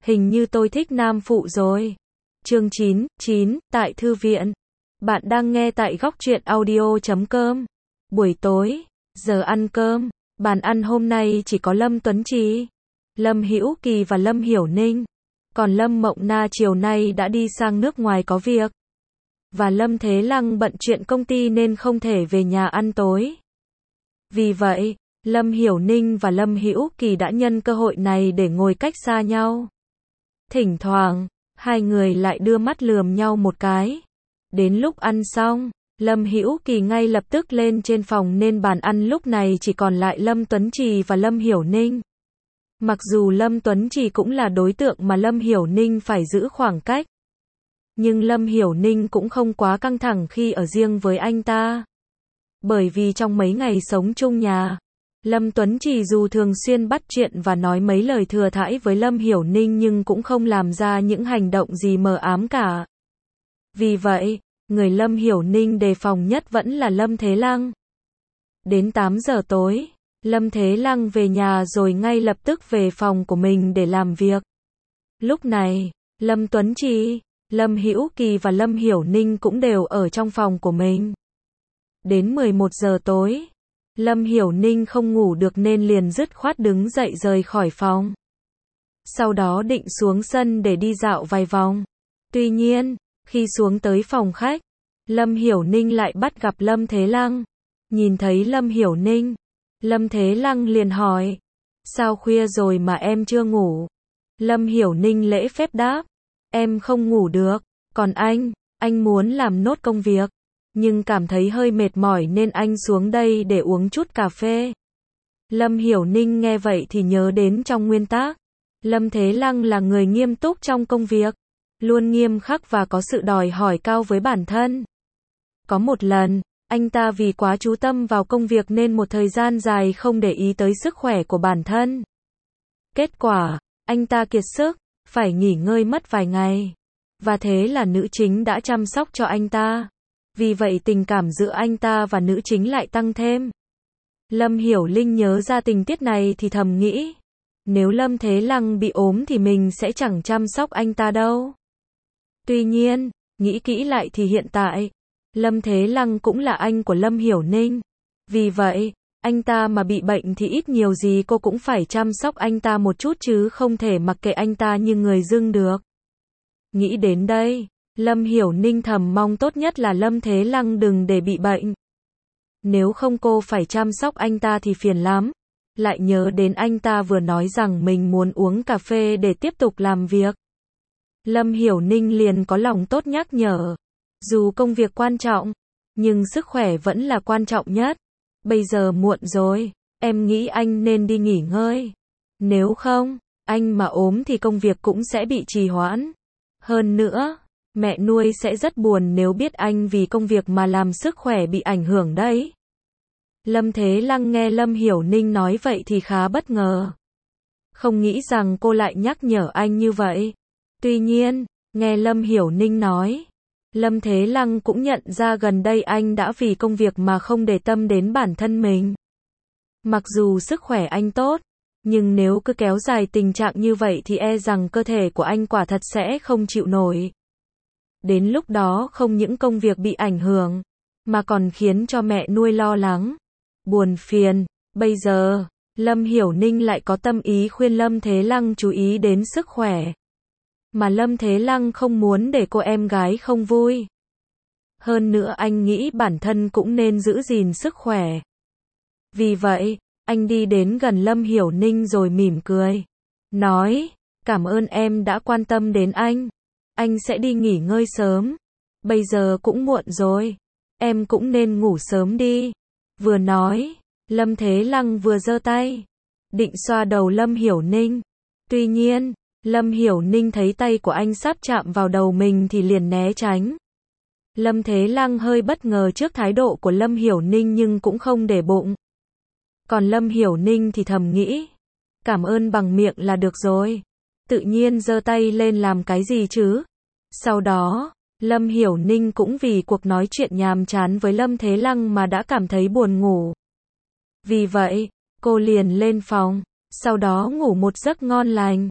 Hình như tôi thích nam phụ rồi. Chương 9, tại thư viện. Bạn đang nghe tại góc truyện audio.com. Buổi tối, giờ ăn cơm, bàn ăn hôm nay chỉ có Lâm Tuấn Trì, Lâm Hữu Kỳ và Lâm Hiểu Ninh. Còn Lâm Mộng Na chiều nay đã đi sang nước ngoài có việc. Và Lâm Thế Lăng bận chuyện công ty nên không thể về nhà ăn tối. Vì vậy, Lâm Hiểu Ninh và Lâm Hữu Kỳ đã nhân cơ hội này để ngồi cách xa nhau. Thỉnh thoảng, hai người lại đưa mắt lườm nhau một cái. Đến lúc ăn xong, Lâm Hữu Kỳ ngay lập tức lên trên phòng nên bàn ăn lúc này chỉ còn lại Lâm Tuấn Trì và Lâm Hiểu Ninh. Mặc dù Lâm Tuấn Trì cũng là đối tượng mà Lâm Hiểu Ninh phải giữ khoảng cách. Nhưng Lâm Hiểu Ninh cũng không quá căng thẳng khi ở riêng với anh ta. Bởi vì trong mấy ngày sống chung nhà, Lâm Tuấn Trì dù thường xuyên bắt chuyện và nói mấy lời thừa thãi với Lâm Hiểu Ninh nhưng cũng không làm ra những hành động gì mờ ám cả. Vì vậy, người Lâm Hiểu Ninh đề phòng nhất vẫn là Lâm Thế Lăng. Đến 8 giờ tối, Lâm Thế Lăng về nhà rồi ngay lập tức về phòng của mình để làm việc. Lúc này, Lâm Tuấn Trì, Lâm Hữu Kỳ và Lâm Hiểu Ninh cũng đều ở trong phòng của mình. Đến 11 giờ tối, Lâm Hiểu Ninh không ngủ được nên liền dứt khoát đứng dậy rời khỏi phòng. Sau đó định xuống sân để đi dạo vài vòng. Tuy nhiên, khi xuống tới phòng khách, Lâm Hiểu Ninh lại bắt gặp Lâm Thế Lăng. Nhìn thấy Lâm Hiểu Ninh, Lâm Thế Lăng liền hỏi, sao khuya rồi mà em chưa ngủ? Lâm Hiểu Ninh lễ phép đáp, em không ngủ được, còn anh muốn làm nốt công việc, nhưng cảm thấy hơi mệt mỏi nên anh xuống đây để uống chút cà phê. Lâm Hiểu Ninh nghe vậy thì nhớ đến trong nguyên tắc, Lâm Thế Lăng là người nghiêm túc trong công việc, luôn nghiêm khắc và có sự đòi hỏi cao với bản thân. Có một lần, anh ta vì quá chú tâm vào công việc nên một thời gian dài không để ý tới sức khỏe của bản thân. Kết quả, anh ta kiệt sức, phải nghỉ ngơi mất vài ngày. Và thế là nữ chính đã chăm sóc cho anh ta. Vì vậy tình cảm giữa anh ta và nữ chính lại tăng thêm. Lâm Hiểu Linh nhớ ra tình tiết này thì thầm nghĩ, nếu Lâm Thế Lăng bị ốm thì mình sẽ chẳng chăm sóc anh ta đâu. Tuy nhiên, nghĩ kỹ lại thì hiện tại, Lâm Thế Lăng cũng là anh của Lâm Hiểu Ninh. Vì vậy, anh ta mà bị bệnh thì ít nhiều gì cô cũng phải chăm sóc anh ta một chút chứ không thể mặc kệ anh ta như người dưng được. Nghĩ đến đây, Lâm Hiểu Ninh thầm mong tốt nhất là Lâm Thế Lăng đừng để bị bệnh. Nếu không cô phải chăm sóc anh ta thì phiền lắm. Lại nhớ đến anh ta vừa nói rằng mình muốn uống cà phê để tiếp tục làm việc. Lâm Hiểu Ninh liền có lòng tốt nhắc nhở. Dù công việc quan trọng, nhưng sức khỏe vẫn là quan trọng nhất. Bây giờ muộn rồi, em nghĩ anh nên đi nghỉ ngơi. Nếu không, anh mà ốm thì công việc cũng sẽ bị trì hoãn. Hơn nữa, mẹ nuôi sẽ rất buồn nếu biết anh vì công việc mà làm sức khỏe bị ảnh hưởng đấy. Lâm Thế Lăng nghe Lâm Hiểu Ninh nói vậy thì khá bất ngờ. Không nghĩ rằng cô lại nhắc nhở anh như vậy. Tuy nhiên, nghe Lâm Hiểu Ninh nói, Lâm Thế Lăng cũng nhận ra gần đây anh đã vì công việc mà không để tâm đến bản thân mình. Mặc dù sức khỏe anh tốt, nhưng nếu cứ kéo dài tình trạng như vậy thì e rằng cơ thể của anh quả thật sẽ không chịu nổi. Đến lúc đó không những công việc bị ảnh hưởng, mà còn khiến cho mẹ nuôi lo lắng, buồn phiền. Bây giờ, Lâm Hiểu Ninh lại có tâm ý khuyên Lâm Thế Lăng chú ý đến sức khỏe. Mà Lâm Thế Lăng không muốn để cô em gái không vui. Hơn nữa anh nghĩ bản thân cũng nên giữ gìn sức khỏe. Vì vậy, anh đi đến gần Lâm Hiểu Ninh rồi mỉm cười. Nói, cảm ơn em đã quan tâm đến anh. Anh sẽ đi nghỉ ngơi sớm. Bây giờ cũng muộn rồi. Em cũng nên ngủ sớm đi. Vừa nói, Lâm Thế Lăng vừa giơ tay, định xoa đầu Lâm Hiểu Ninh. Tuy nhiên, Lâm Hiểu Ninh thấy tay của anh sắp chạm vào đầu mình thì liền né tránh. Lâm Thế Lăng hơi bất ngờ trước thái độ của Lâm Hiểu Ninh nhưng cũng không để bụng. Còn Lâm Hiểu Ninh thì thầm nghĩ, cảm ơn bằng miệng là được rồi. Tự nhiên giơ tay lên làm cái gì chứ? Sau đó, Lâm Hiểu Ninh cũng vì cuộc nói chuyện nhàm chán với Lâm Thế Lăng mà đã cảm thấy buồn ngủ. Vì vậy, cô liền lên phòng, sau đó ngủ một giấc ngon lành.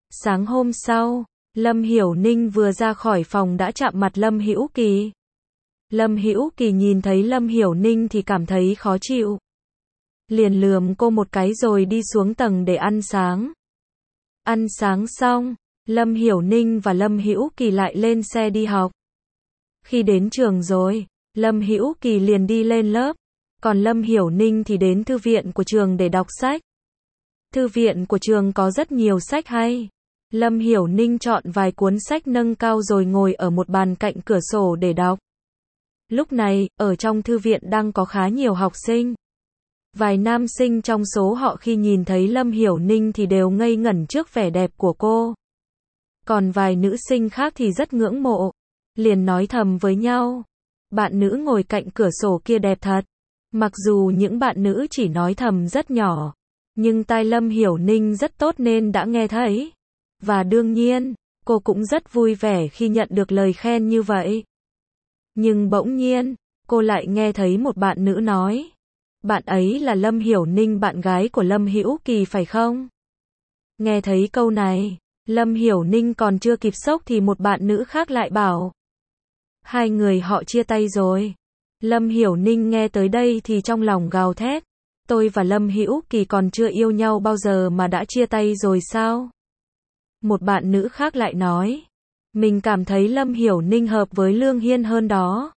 Sáng hôm sau, Lâm Hiểu Ninh vừa ra khỏi phòng đã chạm mặt Lâm Hữu Kỳ. Lâm Hữu Kỳ nhìn thấy Lâm Hiểu Ninh thì cảm thấy khó chịu. Liền lườm cô một cái rồi đi xuống tầng để ăn sáng. Ăn sáng xong, Lâm Hiểu Ninh và Lâm Hữu Kỳ lại lên xe đi học. Khi đến trường rồi, Lâm Hữu Kỳ liền đi lên lớp, còn Lâm Hiểu Ninh thì đến thư viện của trường để đọc sách. Thư viện của trường có rất nhiều sách hay. Lâm Hiểu Ninh chọn vài cuốn sách nâng cao rồi ngồi ở một bàn cạnh cửa sổ để đọc. Lúc này, ở trong thư viện đang có khá nhiều học sinh. Vài nam sinh trong số họ khi nhìn thấy Lâm Hiểu Ninh thì đều ngây ngẩn trước vẻ đẹp của cô. Còn vài nữ sinh khác thì rất ngưỡng mộ, liền nói thầm với nhau. Bạn nữ ngồi cạnh cửa sổ kia đẹp thật. Mặc dù những bạn nữ chỉ nói thầm rất nhỏ, nhưng tai Lâm Hiểu Ninh rất tốt nên đã nghe thấy. Và đương nhiên, cô cũng rất vui vẻ khi nhận được lời khen như vậy. Nhưng bỗng nhiên, cô lại nghe thấy một bạn nữ nói. Bạn ấy là Lâm Hiểu Ninh, bạn gái của Lâm Hữu Kỳ phải không? Nghe thấy câu này, Lâm Hiểu Ninh còn chưa kịp sốc thì một bạn nữ khác lại bảo. Hai người họ chia tay rồi. Lâm Hiểu Ninh nghe tới đây thì trong lòng gào thét. Tôi và Lâm Hữu Kỳ còn chưa yêu nhau bao giờ mà đã chia tay rồi sao? Một bạn nữ khác lại nói. Mình cảm thấy Lâm Hiểu Ninh hợp với Lương Hiên hơn đó.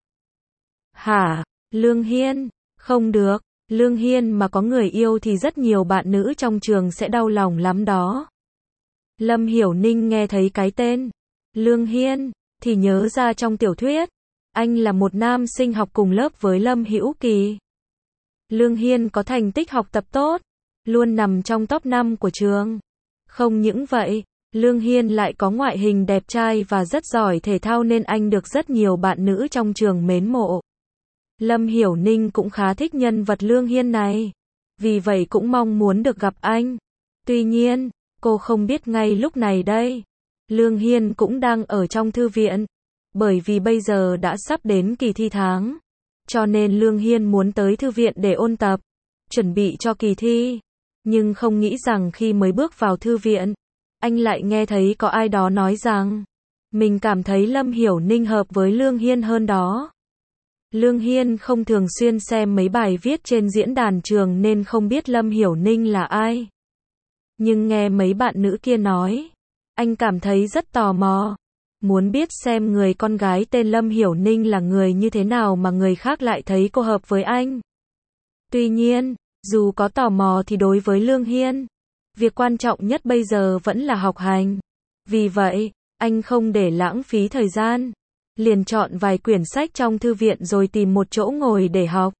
Hả? Lương Hiên? Không được. Lương Hiên mà có người yêu thì rất nhiều bạn nữ trong trường sẽ đau lòng lắm đó. Lâm Hiểu Ninh nghe thấy cái tên Lương Hiên thì nhớ ra trong tiểu thuyết, anh là một nam sinh học cùng lớp với Lâm Hữu Kỳ. Lương Hiên có thành tích học tập tốt, luôn nằm trong top 5 của trường. Không những vậy, Lương Hiên lại có ngoại hình đẹp trai và rất giỏi thể thao nên anh được rất nhiều bạn nữ trong trường mến mộ. Lâm Hiểu Ninh cũng khá thích nhân vật Lương Hiên này, vì vậy cũng mong muốn được gặp anh. Tuy nhiên, cô không biết ngay lúc này đây, Lương Hiên cũng đang ở trong thư viện, bởi vì bây giờ đã sắp đến kỳ thi tháng, cho nên Lương Hiên muốn tới thư viện để ôn tập, chuẩn bị cho kỳ thi. Nhưng không nghĩ rằng khi mới bước vào thư viện, anh lại nghe thấy có ai đó nói rằng, mình cảm thấy Lâm Hiểu Ninh hợp với Lương Hiên hơn đó. Lương Hiên không thường xuyên xem mấy bài viết trên diễn đàn trường nên không biết Lâm Hiểu Ninh là ai. Nhưng nghe mấy bạn nữ kia nói, anh cảm thấy rất tò mò, muốn biết xem người con gái tên Lâm Hiểu Ninh là người như thế nào mà người khác lại thấy cô hợp với anh. Tuy nhiên, dù có tò mò thì đối với Lương Hiên, việc quan trọng nhất bây giờ vẫn là học hành. Vì vậy, anh không để lãng phí thời gian, liền chọn vài quyển sách trong thư viện rồi tìm một chỗ ngồi để học.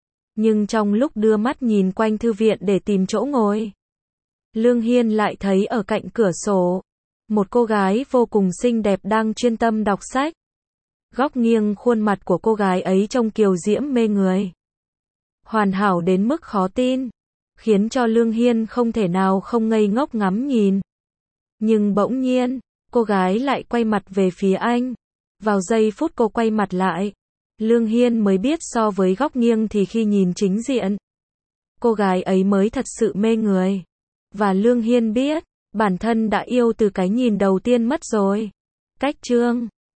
Nhưng trong lúc đưa mắt nhìn quanh thư viện để tìm chỗ ngồi, Lương Hiên lại thấy ở cạnh cửa sổ, một cô gái vô cùng xinh đẹp đang chuyên tâm đọc sách. Góc nghiêng khuôn mặt của cô gái ấy trông kiều diễm mê người, hoàn hảo đến mức khó tin, khiến cho Lương Hiên không thể nào không ngây ngốc ngắm nhìn. Nhưng bỗng nhiên, cô gái lại quay mặt về phía anh. Vào giây phút cô quay mặt lại, Lương Hiên mới biết so với góc nghiêng thì khi nhìn chính diện, cô gái ấy mới thật sự mê người. Và Lương Hiên biết, bản thân đã yêu từ cái nhìn đầu tiên mất rồi. Cách chương